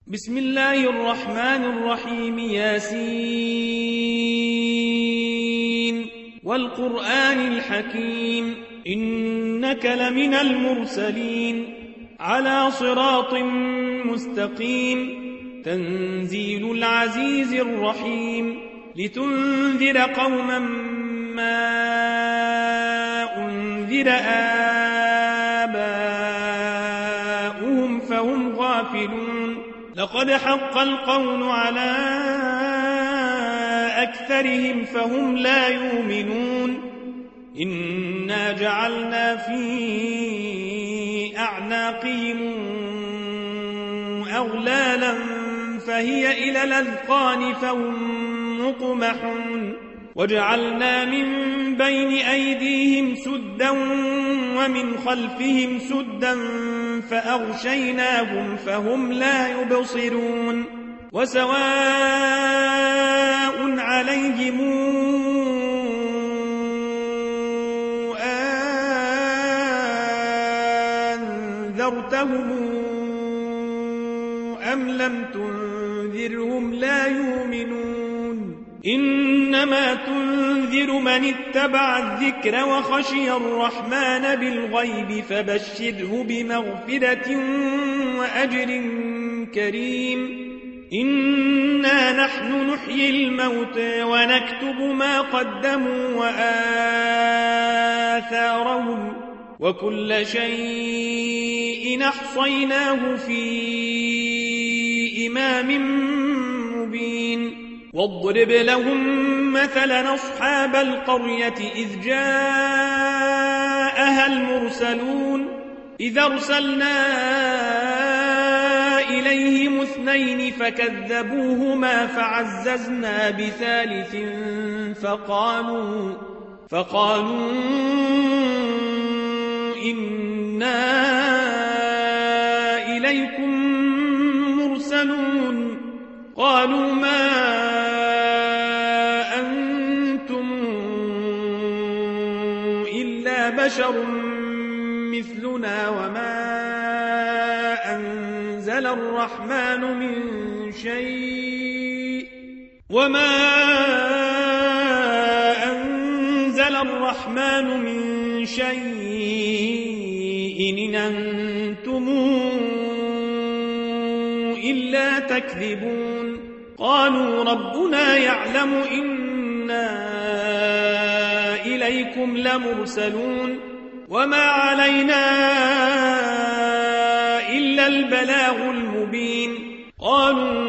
بسم الله الرحمن الرحيم. ياسين والقرآن الحكيم إنك لمن المرسلين على صراط مستقيم تنزيل العزيز الرحيم لتنذر قوما ما أنذر آباؤهم فهم غافلون لقد حق القول على أكثرهم فهم لا يؤمنون إنا جعلنا في أعناقهم أغلالا فهي إلى الأذقان فهم مقمحون وجعلنا من بين أيديهم سدا ومن خلفهم سدا فأغشيناهم فهم لا يبصرون وسواء عليهم أنذرتهم أم لم تنذرهم لا يؤمنون إنما تنذر من اتبع الذكر وخشي الرحمن بالغيب فبشره بمغفرة وأجر كريم إنا نحن نحيي الموتى ونكتب ما قدموا وآثارهم وكل شيء أحصيناه في إمام مبين واضرب لهم مثلا أصحاب القرية إذ جاءها المرسلون إذ أرسلنا إليهم اثنين فكذبوهما فعززنا بثالث فقالوا إنا إليكم مرسلون قالوا ما أنتم إلا بشر مثلنا وما أنزل الرحمن من شيء إن أنتم إلا تكذبون قالوا ربنا يعلم إنا إليكم لمرسلون وما علينا إلا البلاغ المبين قالوا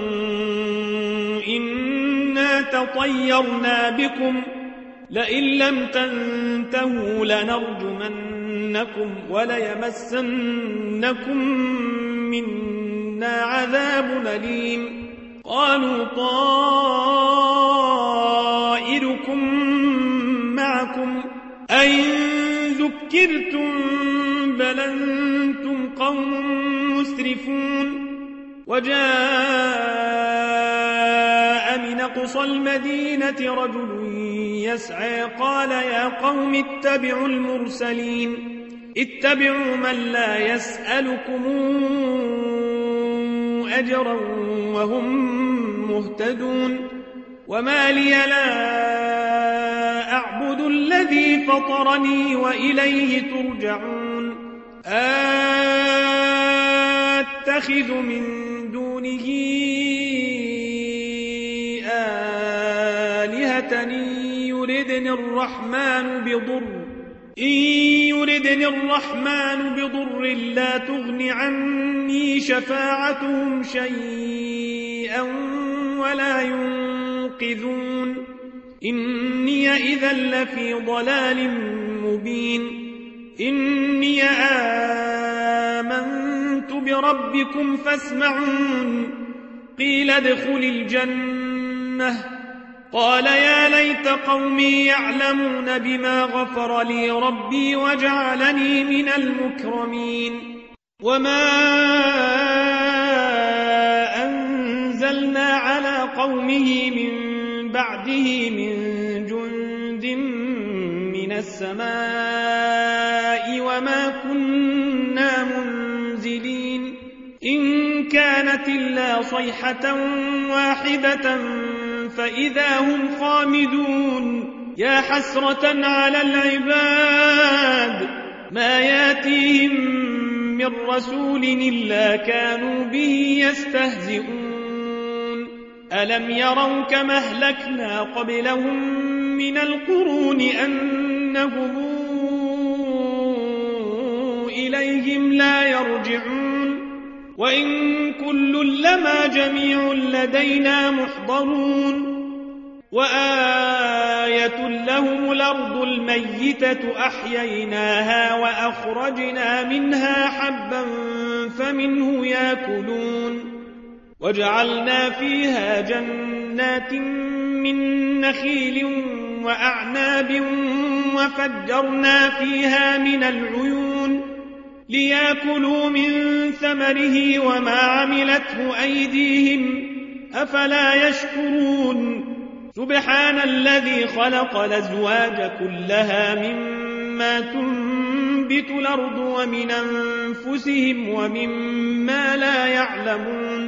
إنا تطيرنا بكم لئن لم تنتهوا لنرجمنكم وليمسنكم منا عذاب أليم قالوا طائركم معكم أئن ذكرتم بل أنتم قوم مسرفون وجاء من أقصى المدينة رجل يسعى قال يا قوم اتبعوا المرسلين اتبعوا من لا يسألكم أجرا وهم مهتدون وما لي لا أعبد الذي فطرني وإليه ترجعون أتخذ من دونه آلهة إن يردني الرحمن بضر لا تغن عني شفاعتهم شيئا ولا ينقذون إني إذا لفي ضلال مبين إني آمنت بربكم فاسمعون قيل ادخل الجنة قال يا ليت قومي يعلمون بما غفر لي ربي وجعلني من المكرمين وما أنزلنا على قومه من بعده من جند من السماء وما كنا منزلين إن كانت كانت إلا صيحة واحدة فإذا هم خامدون يا حسرة على العباد ما ياتيهم من رسول إلا كانوا به يستهزئون ألم يروا كما أهلكنا قبلهم من القرون أنهم إليهم لا يرجعون وإن كل لما جميع لدينا محضرون وآية لهم الأرض الميتة أحييناها وأخرجنا منها حبا فمنه يأكلون وجعلنا فيها جنات من نخيل وأعناب وفجرنا فيها من العيون ليأكلوا من ثمره وما عملته أيديهم أفلا يشكرون سبحان الذي خلق الأزواج كلها مما تنبت الأرض ومن أنفسهم ومما لا يعلمون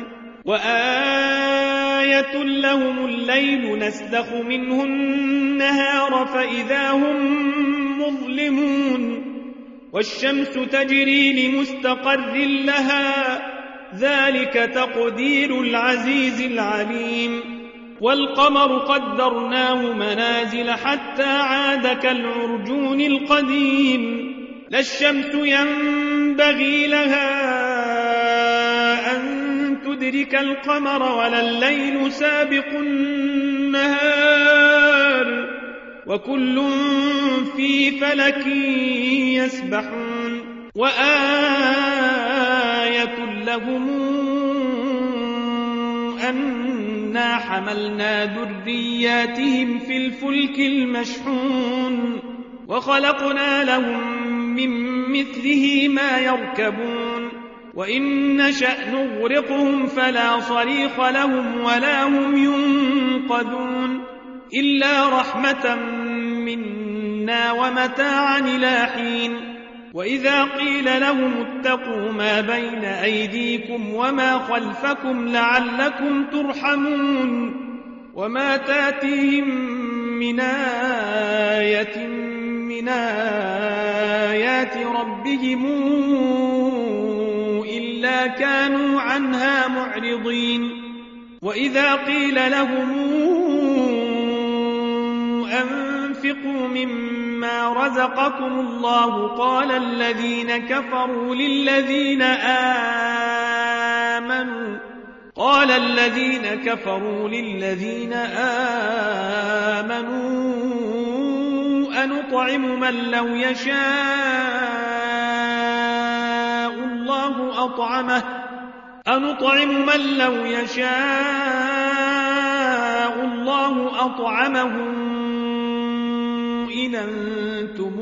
وآية لهم الليل نسلخ منه النهار فإذا هم مظلمون والشمس تجري لمستقر لها ذلك تقدير العزيز العليم والقمر قدرناه منازل حتى عاد كالعرجون القديم لا الشمس ينبغي لها أن تدرك القمر ولا الليل سابق النهار وكل في فلك يسبحون وآية لهم أنا حملنا ذرياتهم في الفلك المشحون وخلقنا لهم من مثله ما يركبون وإن نشأ نغرقهم فلا صريخ لهم ولا هم ينقذون إلا رحمة منا ومتاعا إلى حين وإذا قيل لهم اتقوا ما بين أيديكم وما خلفكم لعلكم ترحمون وما تاتيهم من آية من آيات ربهم إلا كانوا عنها معرضين وإذا قيل لهم أنفقوا مما رزقكم الله قال الذين كفروا للذين آمنوا أنطعم من لو يشاء الله أطعمه إن أنتم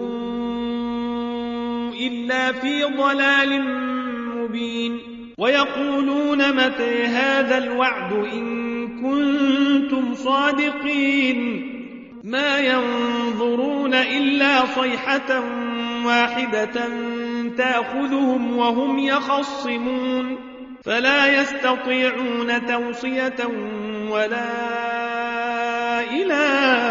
إلا في ضلال مبين ويقولون متى هذا الوعد إن كنتم صادقين ما ينظرون إلا صيحة واحدة تأخذهم وهم يخصمون فلا يستطيعون توصية ولا إلى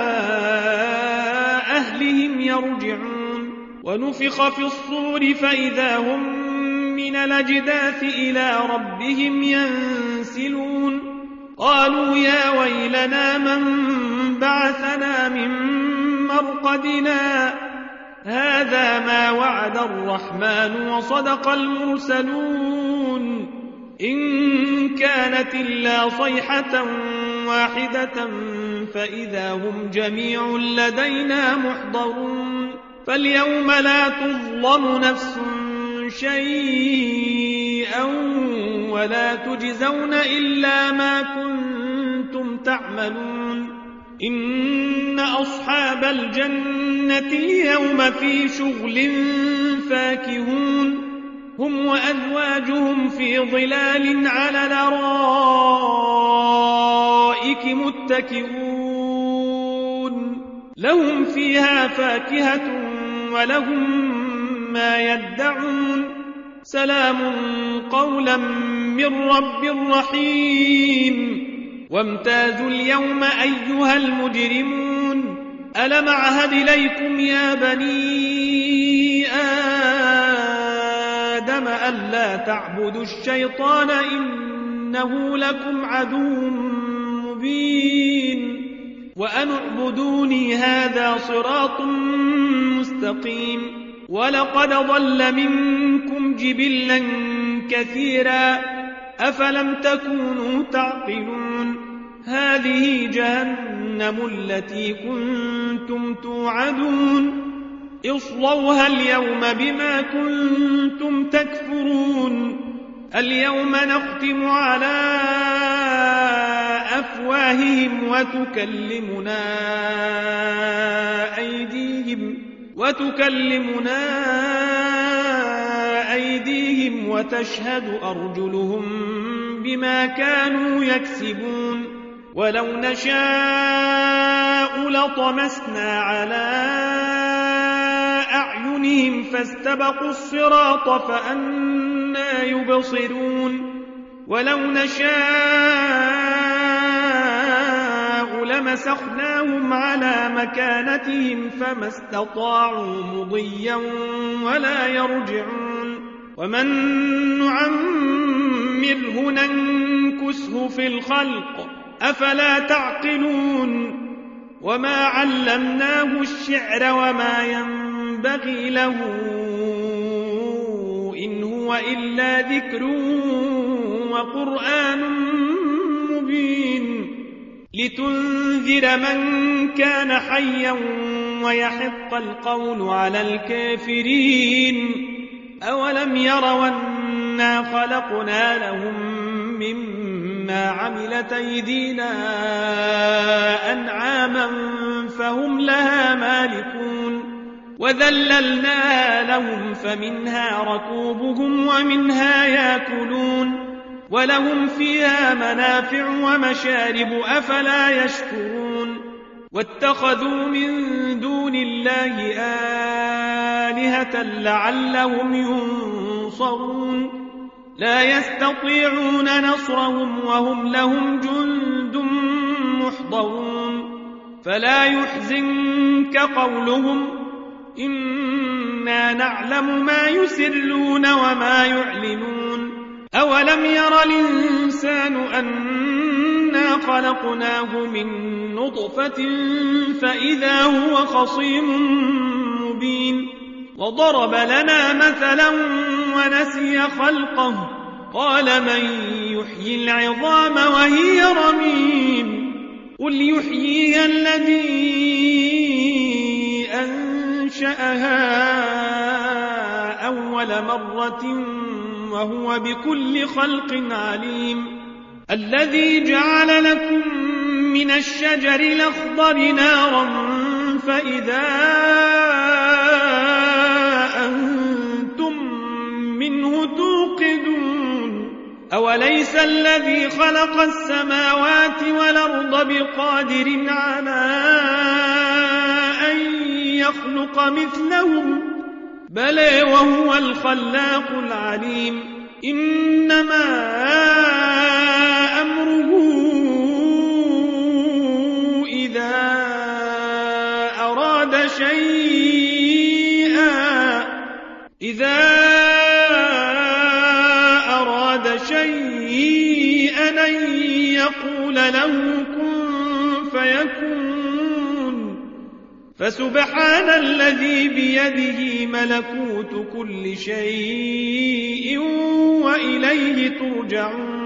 أهلهم يرجعون ونفخ في الصور فإذا هم من الأجداث إلى ربهم ينسلون قالوا يا ويلنا من بعثنا من مرقدنا هذا ما وعد الرحمن وصدق المرسلون إن كانت إلا صيحة واحدة فإذا هم جميع لدينا محضرون فاليوم لا تظلم نفس شيئا ولا تجزون إلا ما كنتم تعملون إن أصحاب الجنة اليوم في شغل فاكهون هم وأزواجهم في ظلال على الأرائك متكئون لهم فيها فاكهة ولهم ما يدعون سلام قولا من رب رحيم وامتازوا اليوم أيها المجرمون ألم أعهد إليكم يا بني آدم ألا تعبدوا الشيطان إنه لكم عدو مبين وأن اعبدوني هذا صراط مستقيم ولقد ضل منكم جبلا كثيرا أفلم تكونوا تعقلون هذه جهنم التي كنتم توعدون اصلوها اليوم بما كنتم تكفرون اليوم نختم على أفواههم وتكلمنا أيديهم وتشهد أرجلهم بما كانوا يكسبون ولو نشاء لطمسنا على أعينهم فاستبقوا الصراط فأنى يبصرون ولو نشاء لمسخناهم على مكانتهم فما استطاعوا مضيا ولا يرجعون ومن نعمره ننكسه في الخلق أفلا تعقلون وما علمناه الشعر وما ينبغي له إن هو إلا ذكر وقرآن مبين لتنذر من كان حيا ويحق القول على الكافرين أولم يروا أنا خلقنا لهم مما عملت أيدينا أنعاما فهم لها مالكون وذللناها لهم فمنها ركوبهم ومنها يأكلون ولهم فيها منافع ومشارب أفلا يشكرون واتخذوا من دون الله آلهة لعلهم ينصرون لا يستطيعون نصرهم وهم لهم جند محضرون فلا يحزنك قولهم إنا نعلم ما يسرون وما يعلنون أولم ير الإنسان أنا خلقناه من نطفة فإذا هو خصيم مبين وضرب لنا مثلا ونسي خلقه قال من يحيي العظام وهي رميم قل يحييها الذي أنشأها أول مرة وهو بكل خلق عليم الذي جعل لكم من الشجر الأخضر نارا فإذا أنتم منه توقدون أوليس الذي خلق السماوات والأرض بقادر على أن يخلق مثلهم بلى وهو الخلاق العليم إنما أمره إذا أراد شيئا أن يقول له كن فيكون فسبحان الذي بيده ملكوت كل شيء وإليه ترجعون